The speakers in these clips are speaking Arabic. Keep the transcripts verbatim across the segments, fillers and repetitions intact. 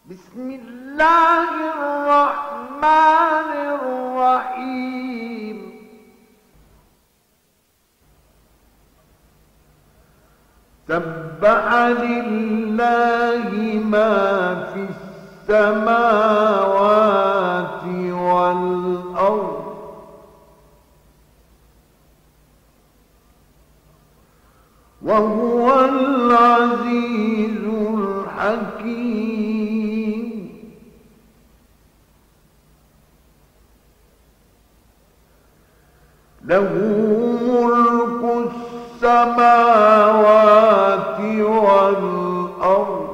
بسم الله الرحمن الرحيم سبح لله ما في السماوات والأرض وهو العزيز الحكيم له ملك السماوات والأرض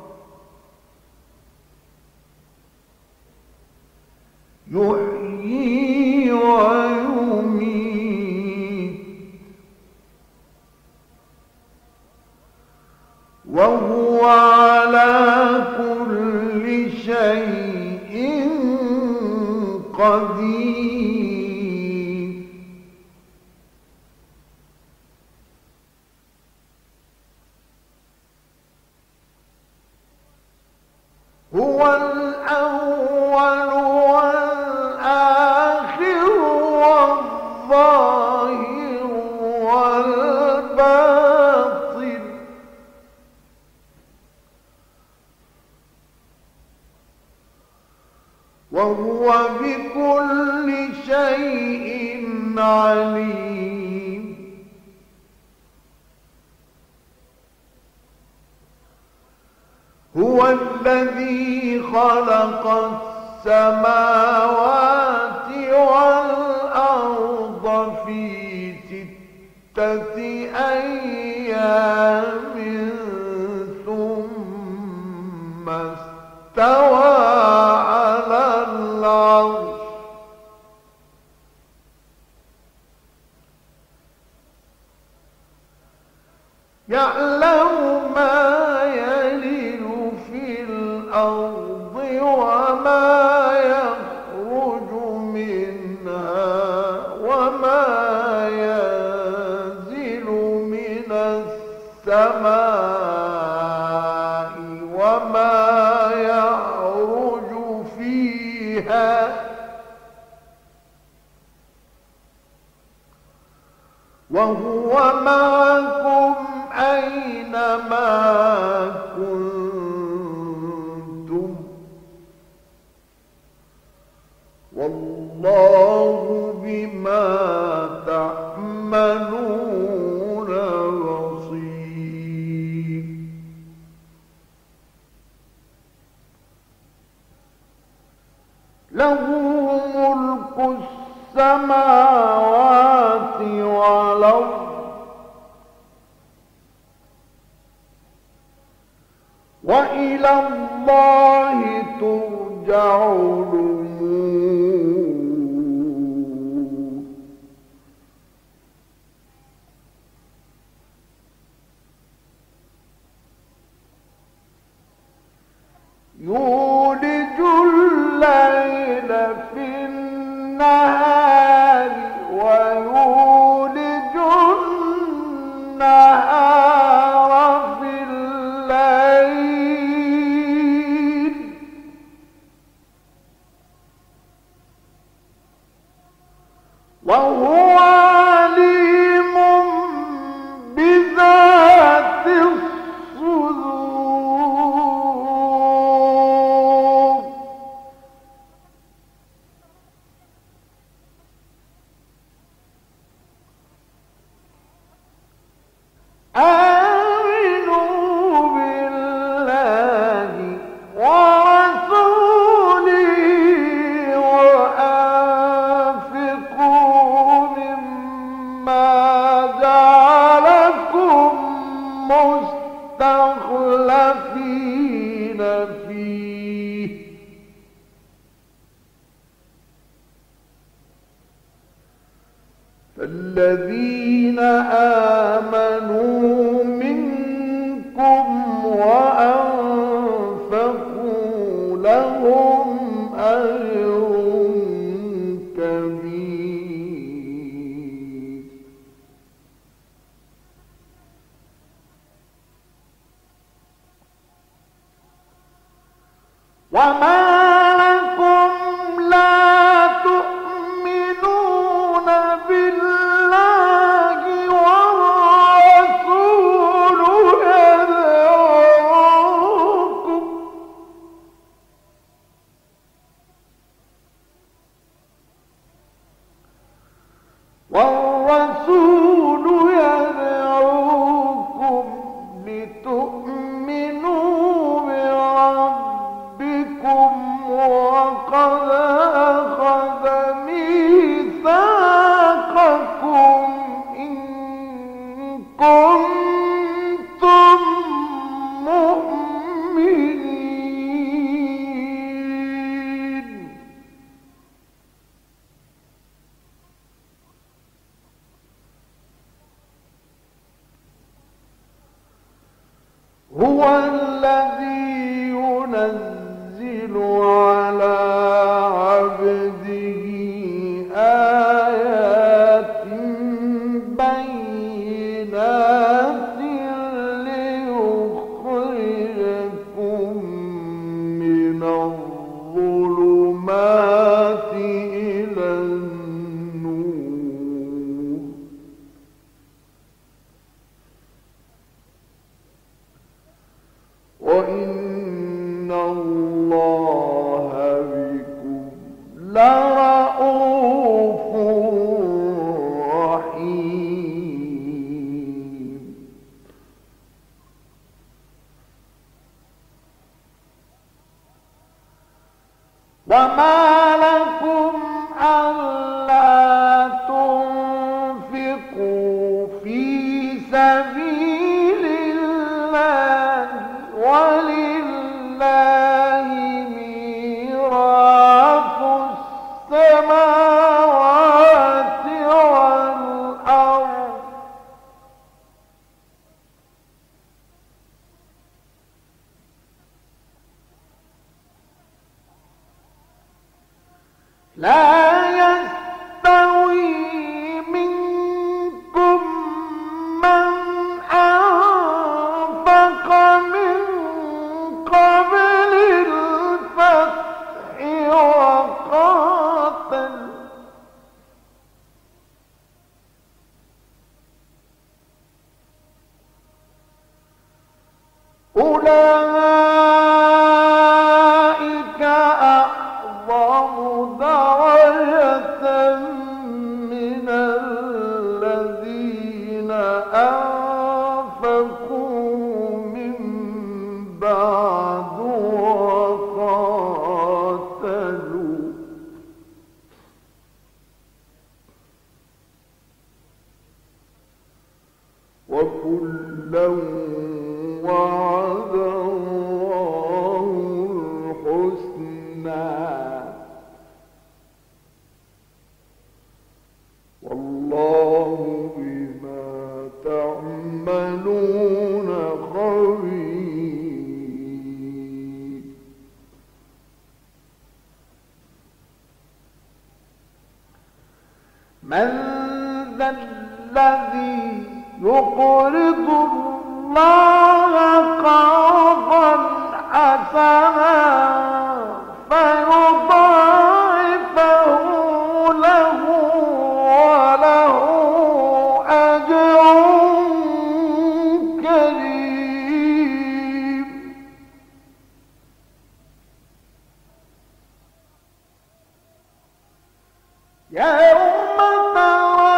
يحيي ويميت وهو على كل شيء قدير هو الأول والآخر والظاهر والباطن وهو بكل شيء عليم هو الذي خلق السماوات والأرض في ستة أيام ثم استوى على العرش يعلم ما يلج في الأرض وما يخرج منها وما ينزل من السماء وما يعرج فيها وهو معكم أينما كنتم والله بما تعملون بصير له ملك السماوات والأرض وإلى الله ترجع الأمور يولج الليل في النهار ويولج النهار في الليل وهو عليم بذات الصدور آمنوا بالله ورسوله وأنفقوا مما جعلكم مستخلفين فيه فالذين آمنوا منكم وأنفقوا لهم أجر كبير وما لكم لا تؤمنون بالله والرسول يدعوكم والرسول يدعوكم لتؤمنوا بربكم وقد أخذ ميثاقكم إن كنتم مؤمنين. هو الذي ينزل على عبده آيات بينات ليخرجكم من الظلمات إلى النور وإن الله بكم لرءوف رحيم. وما لكم ألا تنفقوا في سبيل الله ولله ميراث السماوات والأرض لا يستوي منكم من أنفق من قبل الفتح وقاتل أولئك أعظم درجة من الذين أنفقوا من بعد وقاتلوا وكلا وعد الله الحسنى والله بما تعملون خبير. من ذا الذي يقرض الله قرضا حسنا فيضاعفه له وله أجر كريم. يوم ترى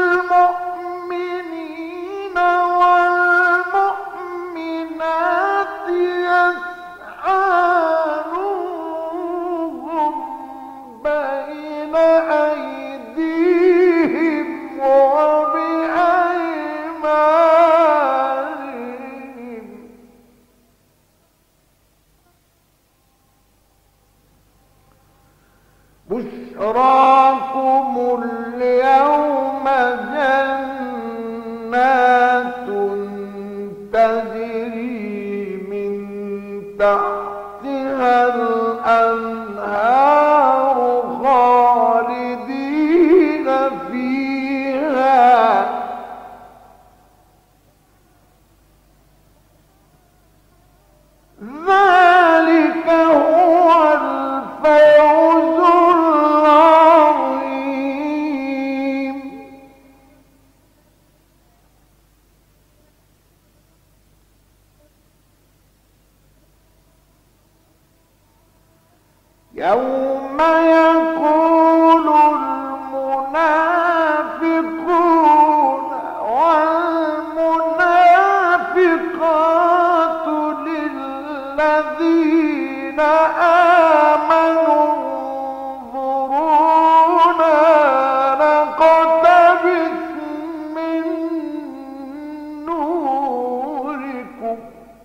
المؤمنين والمؤمنات يسعى نورهم بين أيديهم وبأيمانهم بشراكم اليوم جنات تجري من تحتها الأنهار خالدين فيها ذلك هو يوم يقول المنافقون والمنافقات للذين آمنوا انظرونا نقتبس من نوركم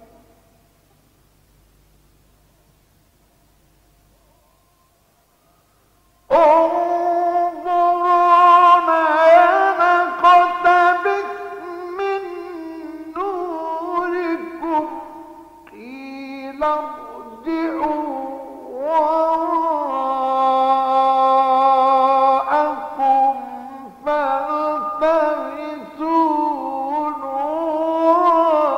انظرونا نقتبس من نوركم قيل ارجعوا وراءكم فالتمسوا نورا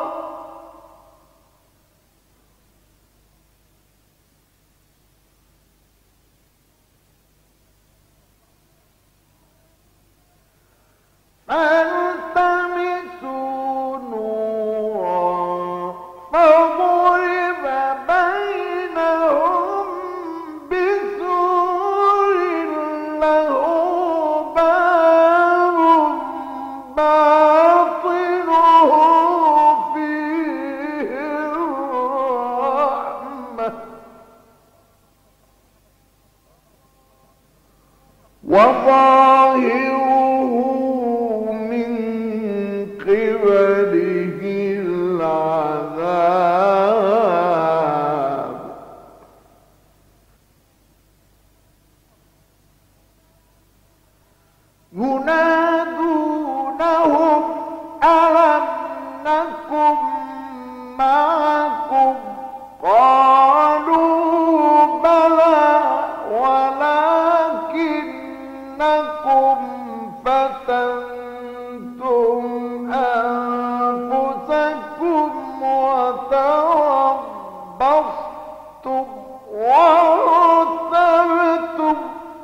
فالتمسوا نورا فضرب بينهم بسور له باب باطنه فيه الرحمة وظاهره من قبله العذاب ينادونهم ألم نكن معكم قالوا بلى ولكنكم فتنتم أنفسكم وتربصتم وارتبتم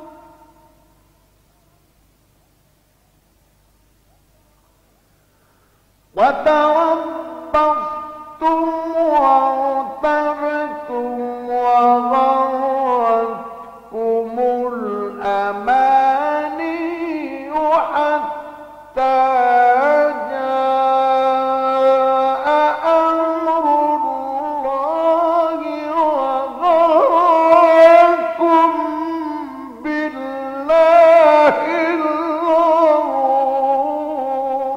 وتربصتم وارتبتم وغرتكم الأماني حتى جاء أمر الله وغركم بالله الغرور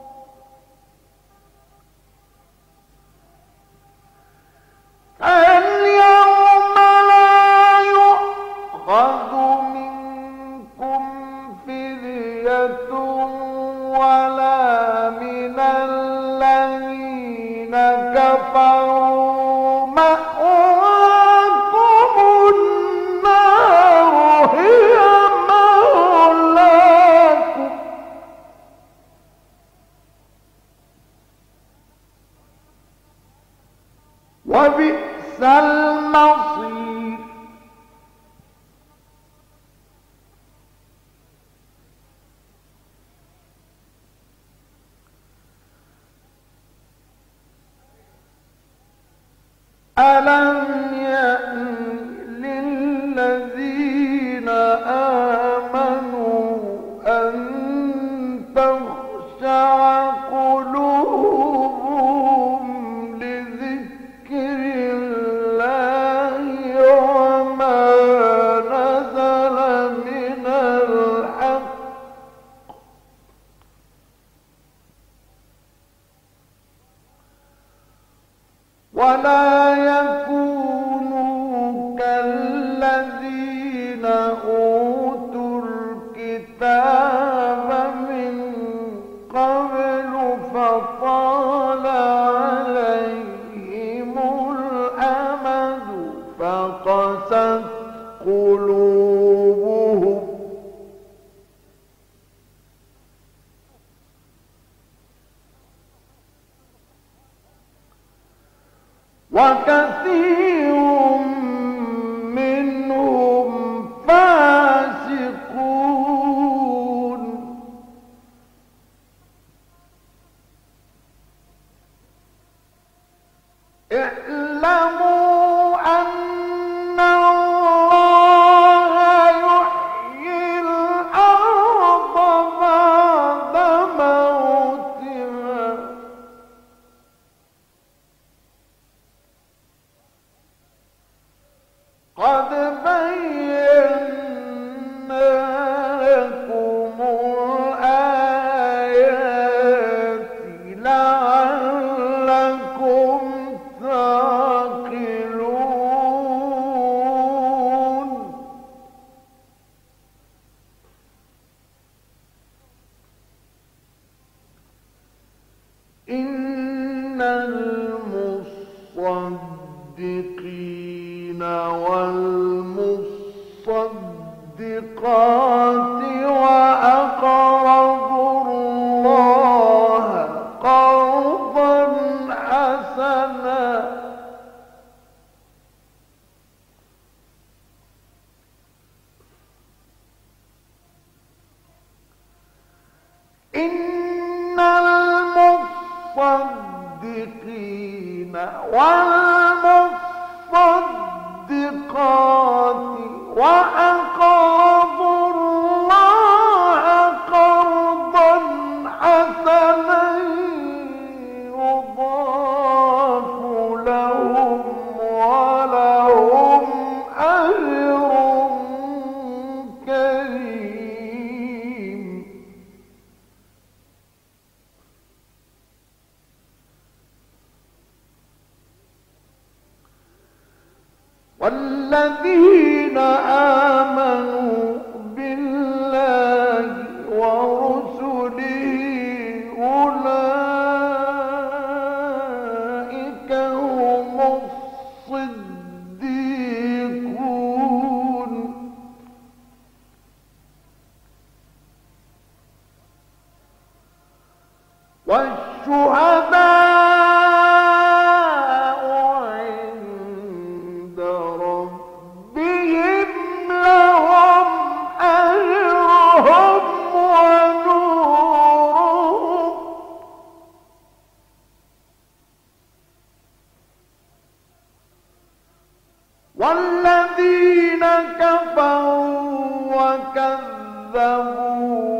اليوم لا يؤخذ منكم فدية ولا من الذين كفروا مأواكم النار هي مولاكم وبئس المصير ألم يأن للذين آمنوا أن تخشع قلوبهم لذكر الله وما نزل من الحق ولا يكونوا كالذين أوتوا الكتاب من قبل فطال عليهم الأمد فقست قلوبهم وكثير منهم فاسقون اعلموا أن الله قد بينا لكم الآيات لعلكم تعقلون إن المصدقين والمصدقات وأقرضوا الله قرضا حسنا إن المصدقين والمصدقات وأقرضوا الله قرضا حسنا يضاعف لهم ولهم أجر كريم والذين آمنوا بالله ورسله أولئك هم الصديقون والشهداء والذين كفروا وكذبوا